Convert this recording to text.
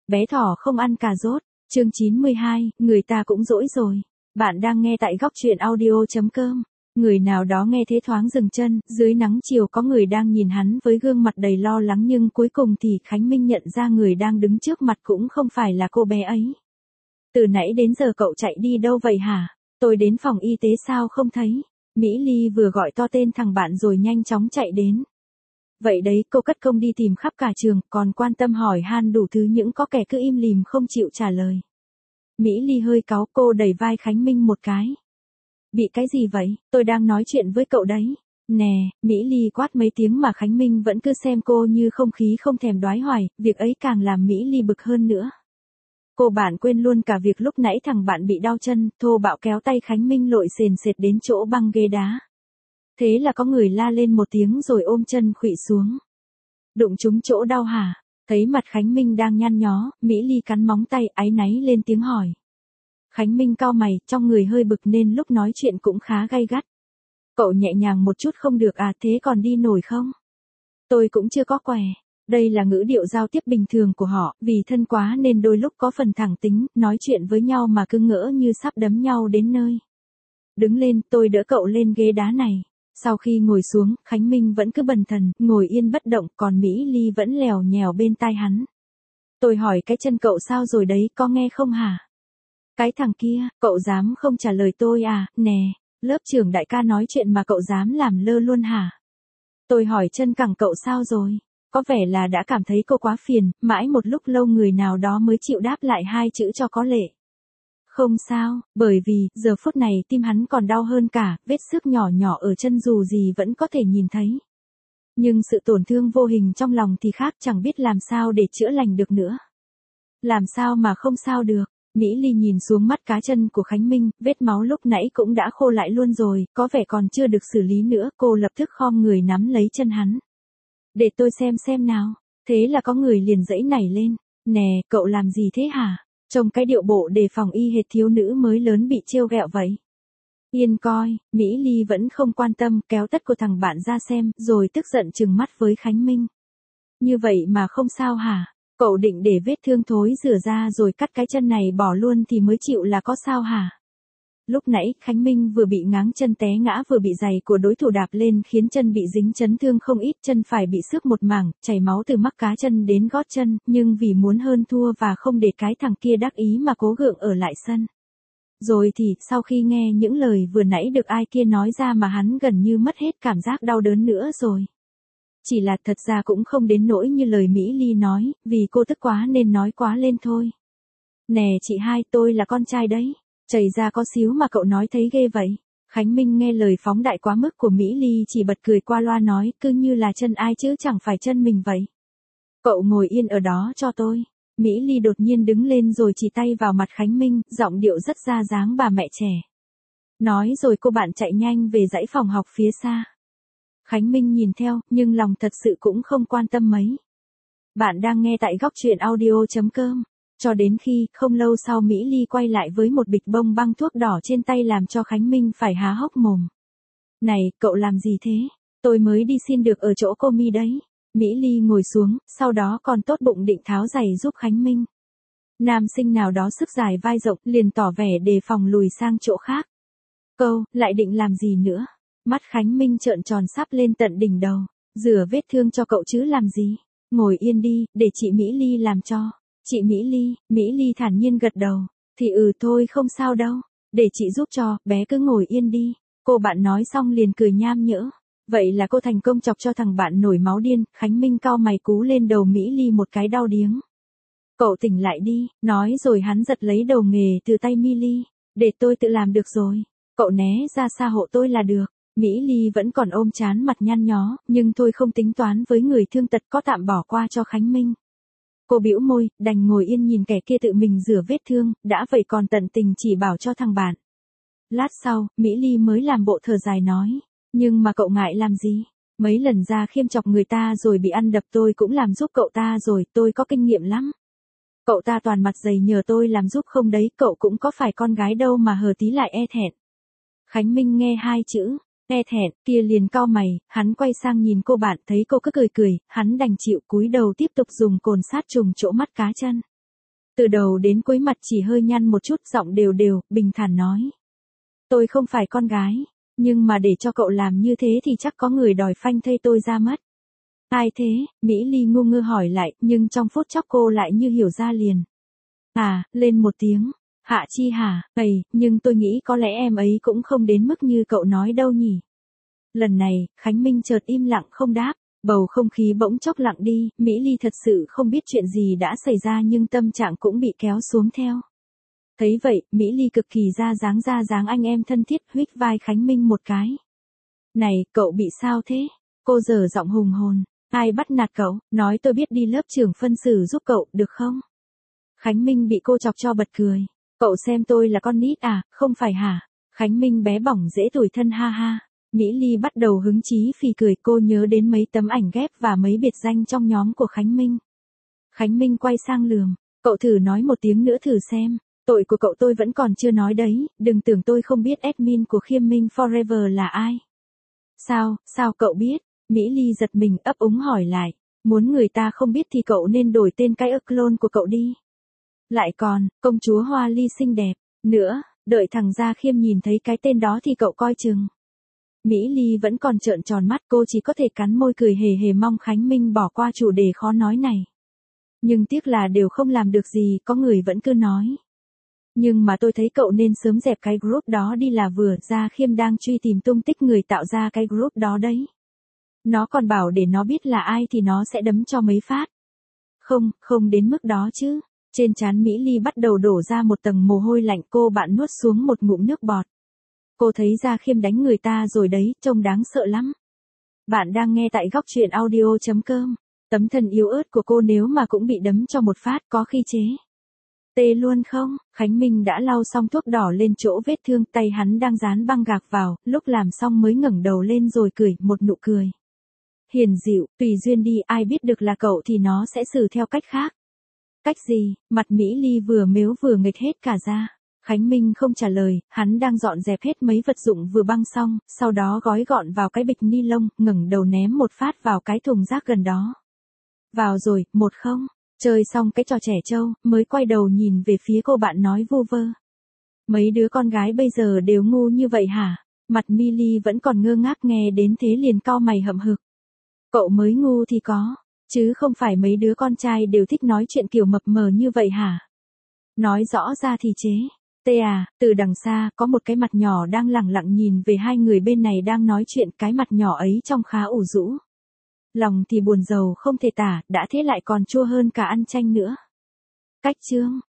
bé thỏ không ăn cà rốt. Chương 92, người ta cũng dỗi rồi. Bạn đang nghe tại góc truyện audio.com. Người nào đó nghe thế thoáng dừng chân, dưới nắng chiều có người đang nhìn hắn với gương mặt đầy lo lắng, nhưng cuối cùng thì Khánh Minh nhận ra người đang đứng trước mặt cũng không phải là cô bé ấy. Từ nãy đến giờ cậu chạy đi đâu vậy hả? Tôi đến phòng y tế sao không thấy? Mỹ Ly vừa gọi to tên thằng bạn rồi nhanh chóng chạy đến. Vậy đấy, cô cất công đi tìm khắp cả trường, còn quan tâm hỏi han đủ thứ, những có kẻ cứ im lìm không chịu trả lời. Mỹ Ly hơi cáu, cô đẩy vai Khánh Minh một cái. Bị cái gì vậy? Tôi đang nói chuyện với cậu đấy. Nè, Mỹ Ly quát mấy tiếng mà Khánh Minh vẫn cứ xem cô như không khí không thèm đoái hoài, việc ấy càng làm Mỹ Ly bực hơn nữa. Cô bạn quên luôn cả việc lúc nãy thằng bạn bị đau chân, thô bạo kéo tay Khánh Minh lội sền sệt đến chỗ băng ghế đá. Thế là có người la lên một tiếng rồi ôm chân khuỵu xuống. Đụng trúng chỗ đau hả? Thấy mặt Khánh Minh đang nhăn nhó, Mỹ Ly cắn móng tay áy náy lên tiếng hỏi. Khánh Minh cau mày, trong người hơi bực nên lúc nói chuyện cũng khá gay gắt. Cậu nhẹ nhàng một chút không được à, thế còn đi nổi không? Tôi cũng chưa có què. Đây là ngữ điệu giao tiếp bình thường của họ, vì thân quá nên đôi lúc có phần thẳng tính, nói chuyện với nhau mà cứ ngỡ như sắp đấm nhau đến nơi. Đứng lên, tôi đỡ cậu lên ghế đá này. Sau khi ngồi xuống, Khánh Minh vẫn cứ bần thần, ngồi yên bất động, còn Mỹ Ly vẫn lèo nhèo bên tai hắn. Tôi hỏi cái chân cậu sao rồi đấy, có nghe không hả? Cái thằng kia, cậu dám không trả lời tôi à? Nè, lớp trưởng đại ca nói chuyện mà cậu dám làm lơ luôn hả? Tôi hỏi chân cẳng cậu sao rồi? Có vẻ là đã cảm thấy cô quá phiền, mãi một lúc lâu người nào đó mới chịu đáp lại hai chữ cho có lệ. Không sao, bởi vì, giờ phút này tim hắn còn đau hơn cả, vết xước nhỏ nhỏ ở chân dù gì vẫn có thể nhìn thấy. Nhưng sự tổn thương vô hình trong lòng thì khác, chẳng biết làm sao để chữa lành được nữa. Làm sao mà không sao được? Mỹ Ly nhìn xuống mắt cá chân của Khánh Minh, vết máu lúc nãy cũng đã khô lại luôn rồi, có vẻ còn chưa được xử lý nữa, cô lập tức khom người nắm lấy chân hắn. Để tôi xem nào. Thế là có người liền giãy nảy lên. Nè, cậu làm gì thế hả? Trông cái điệu bộ đề phòng y hệt thiếu nữ mới lớn bị trêu ghẹo vậy. Yên coi, Mỹ Ly vẫn không quan tâm, kéo tất của thằng bạn ra xem, rồi tức giận trừng mắt với Khánh Minh. Như vậy mà không sao hả? Cậu định để vết thương thối rửa ra rồi cắt cái chân này bỏ luôn thì mới chịu là có sao hả? Lúc nãy, Khánh Minh vừa bị ngáng chân té ngã vừa bị giày của đối thủ đạp lên khiến chân bị dính chấn thương không ít, chân phải bị xước một mảng, chảy máu từ mắc cá chân đến gót chân, nhưng vì muốn hơn thua và không để cái thằng kia đắc ý mà cố gượng ở lại sân. Rồi thì, sau khi nghe những lời vừa nãy được ai kia nói ra mà hắn gần như mất hết cảm giác đau đớn nữa rồi. Chỉ là thật ra cũng không đến nỗi như lời Mỹ Ly nói, vì cô tức quá nên nói quá lên thôi. Nè chị hai, tôi là con trai đấy. Chảy ra có xíu mà cậu nói thấy ghê vậy. Khánh Minh nghe lời phóng đại quá mức của Mỹ Ly chỉ bật cười qua loa nói, cứ như là chân ai chứ chẳng phải chân mình vậy. Cậu ngồi yên ở đó cho tôi. Mỹ Ly đột nhiên đứng lên rồi chỉ tay vào mặt Khánh Minh, giọng điệu rất ra dáng bà mẹ trẻ. Nói rồi cô bạn chạy nhanh về dãy phòng học phía xa. Khánh Minh nhìn theo, nhưng lòng thật sự cũng không quan tâm mấy. Bạn đang nghe tại góc truyện audio.com. Cho đến khi, không lâu sau Mỹ Ly quay lại với một bịch bông băng thuốc đỏ trên tay làm cho Khánh Minh phải há hốc mồm. Này, cậu làm gì thế? Tôi mới đi xin được ở chỗ cô Mi đấy. Mỹ Ly ngồi xuống, sau đó còn tốt bụng định tháo giày giúp Khánh Minh. Nam sinh nào đó sức dài vai rộng liền tỏ vẻ đề phòng lùi sang chỗ khác. Câu, lại định làm gì nữa? Mắt Khánh Minh trợn tròn sắp lên tận đỉnh đầu. Rửa vết thương cho cậu chứ làm gì? Ngồi yên đi, để chị Mỹ Ly làm cho. Chị Mỹ Ly thản nhiên gật đầu. Thì thôi không sao đâu. Để chị giúp cho, bé cứ ngồi yên đi. Cô bạn nói xong liền cười nham nhỡ. Vậy là cô thành công chọc cho thằng bạn nổi máu điên. Khánh Minh cau mày cú lên đầu Mỹ Ly một cái đau điếng. Cậu tỉnh lại đi, nói rồi hắn giật lấy đầu nghề từ tay Mi Ly. Để tôi tự làm được rồi. Cậu né ra xa hộ tôi là được. Mỹ Ly vẫn còn ôm chán mặt nhăn nhó, nhưng thôi không tính toán với người thương tật có tạm bỏ qua cho Khánh Minh. Cô bĩu môi, đành ngồi yên nhìn kẻ kia tự mình rửa vết thương, đã vậy còn tận tình chỉ bảo cho thằng bạn. Lát sau, Mỹ Ly mới làm bộ thở dài nói, nhưng mà cậu ngại làm gì? Mấy lần ra khiêm chọc người ta rồi bị ăn đập tôi cũng làm giúp cậu ta rồi, tôi có kinh nghiệm lắm. Cậu ta toàn mặt dày nhờ tôi làm giúp không đấy, cậu cũng có phải con gái đâu mà hờ tí lại e thẹn. Khánh Minh nghe hai chữ e thẹn kia liền cau mày, hắn quay sang nhìn cô bạn thấy cô cứ cười cười, hắn đành chịu cúi đầu tiếp tục dùng cồn sát trùng chỗ mắt cá chân. Từ đầu đến cuối mặt chỉ hơi nhăn một chút, giọng đều đều, bình thản nói. Tôi không phải con gái, nhưng mà để cho cậu làm như thế thì chắc có người đòi phanh thây tôi ra mất. Ai thế? Mỹ Ly ngu ngơ hỏi lại, nhưng trong phút chốc cô lại như hiểu ra liền. À, lên một tiếng. Hạ Chi hả? Nhưng tôi nghĩ có lẽ em ấy cũng không đến mức như cậu nói đâu nhỉ. Lần này, Khánh Minh chợt im lặng không đáp, bầu không khí bỗng chốc lặng đi, Mỹ Ly thật sự không biết chuyện gì đã xảy ra nhưng tâm trạng cũng bị kéo xuống theo. Thấy vậy, Mỹ Ly cực kỳ ra dáng anh em thân thiết huých vai Khánh Minh một cái. Này, cậu bị sao thế? Cô giở giọng hùng hồn. Ai bắt nạt cậu, nói tôi biết đi lớp trưởng phân xử giúp cậu, được không? Khánh Minh bị cô chọc cho bật cười. Cậu xem tôi là con nít à, không phải hả? Khánh Minh bé bỏng dễ tủi thân ha ha. Mỹ Ly bắt đầu hứng chí phì cười, cô nhớ đến mấy tấm ảnh ghép và mấy biệt danh trong nhóm của Khánh Minh. Khánh Minh quay sang lườm. Cậu thử nói một tiếng nữa thử xem. Tội của cậu tôi vẫn còn chưa nói đấy, đừng tưởng tôi không biết admin của Khiêm Minh Forever là ai. Sao cậu biết? Mỹ Ly giật mình ấp úng hỏi lại. Muốn người ta không biết thì cậu nên đổi tên cái clone của cậu đi. Lại còn, công chúa Hoa Ly xinh đẹp. Nữa, đợi thằng Gia Khiêm nhìn thấy cái tên đó thì cậu coi chừng. Mỹ Ly vẫn còn trợn tròn mắt, cô chỉ có thể cắn môi cười hề hề mong Khánh Minh bỏ qua chủ đề khó nói này. Nhưng tiếc là đều không làm được gì, có người vẫn cứ nói. Nhưng mà tôi thấy cậu nên sớm dẹp cái group đó đi là vừa, Gia Khiêm đang truy tìm tung tích người tạo ra cái group đó đấy. Nó còn bảo để nó biết là ai thì nó sẽ đấm cho mấy phát. Không đến mức đó chứ. Trên trán Mỹ Ly bắt đầu đổ ra một tầng mồ hôi lạnh, cô bạn nuốt xuống một ngụm nước bọt. Cô thấy Gia Khiêm đánh người ta rồi đấy, trông đáng sợ lắm. Bạn đang nghe tại góc truyện audio.com. Tấm thân yếu ớt của cô nếu mà cũng bị đấm cho một phát có khi chế tê luôn không? Khánh Minh đã lau xong thuốc đỏ lên chỗ vết thương, tay hắn đang dán băng gạc vào, lúc làm xong mới ngẩng đầu lên rồi cười, một nụ cười hiền dịu, tùy duyên đi, ai biết được là cậu thì nó sẽ xử theo cách khác. Cách gì? Mặt Mỹ Ly vừa mếu vừa nghịch hết cả ra. Khánh Minh không trả lời, hắn đang dọn dẹp hết mấy vật dụng vừa băng xong, sau đó gói gọn vào cái bịch ni lông, ngẩng đầu ném một phát vào cái thùng rác gần đó. Vào rồi, một không. Chơi xong cái trò trẻ trâu, mới quay đầu nhìn về phía cô bạn nói vu vơ. Mấy đứa con gái bây giờ đều ngu như vậy hả? Mặt Milly vẫn còn ngơ ngác, nghe đến thế liền cau mày hậm hực. Cậu mới ngu thì có, chứ không phải mấy đứa con trai đều thích nói chuyện kiểu mập mờ như vậy hả? Nói rõ ra thì chế. Từ đằng xa, có một cái mặt nhỏ đang lẳng lặng nhìn về hai người bên này đang nói chuyện, cái mặt nhỏ ấy trông khá ủ rũ. Lòng thì buồn rầu không thể tả, đã thế lại còn chua hơn cả ăn chanh nữa. Cách chương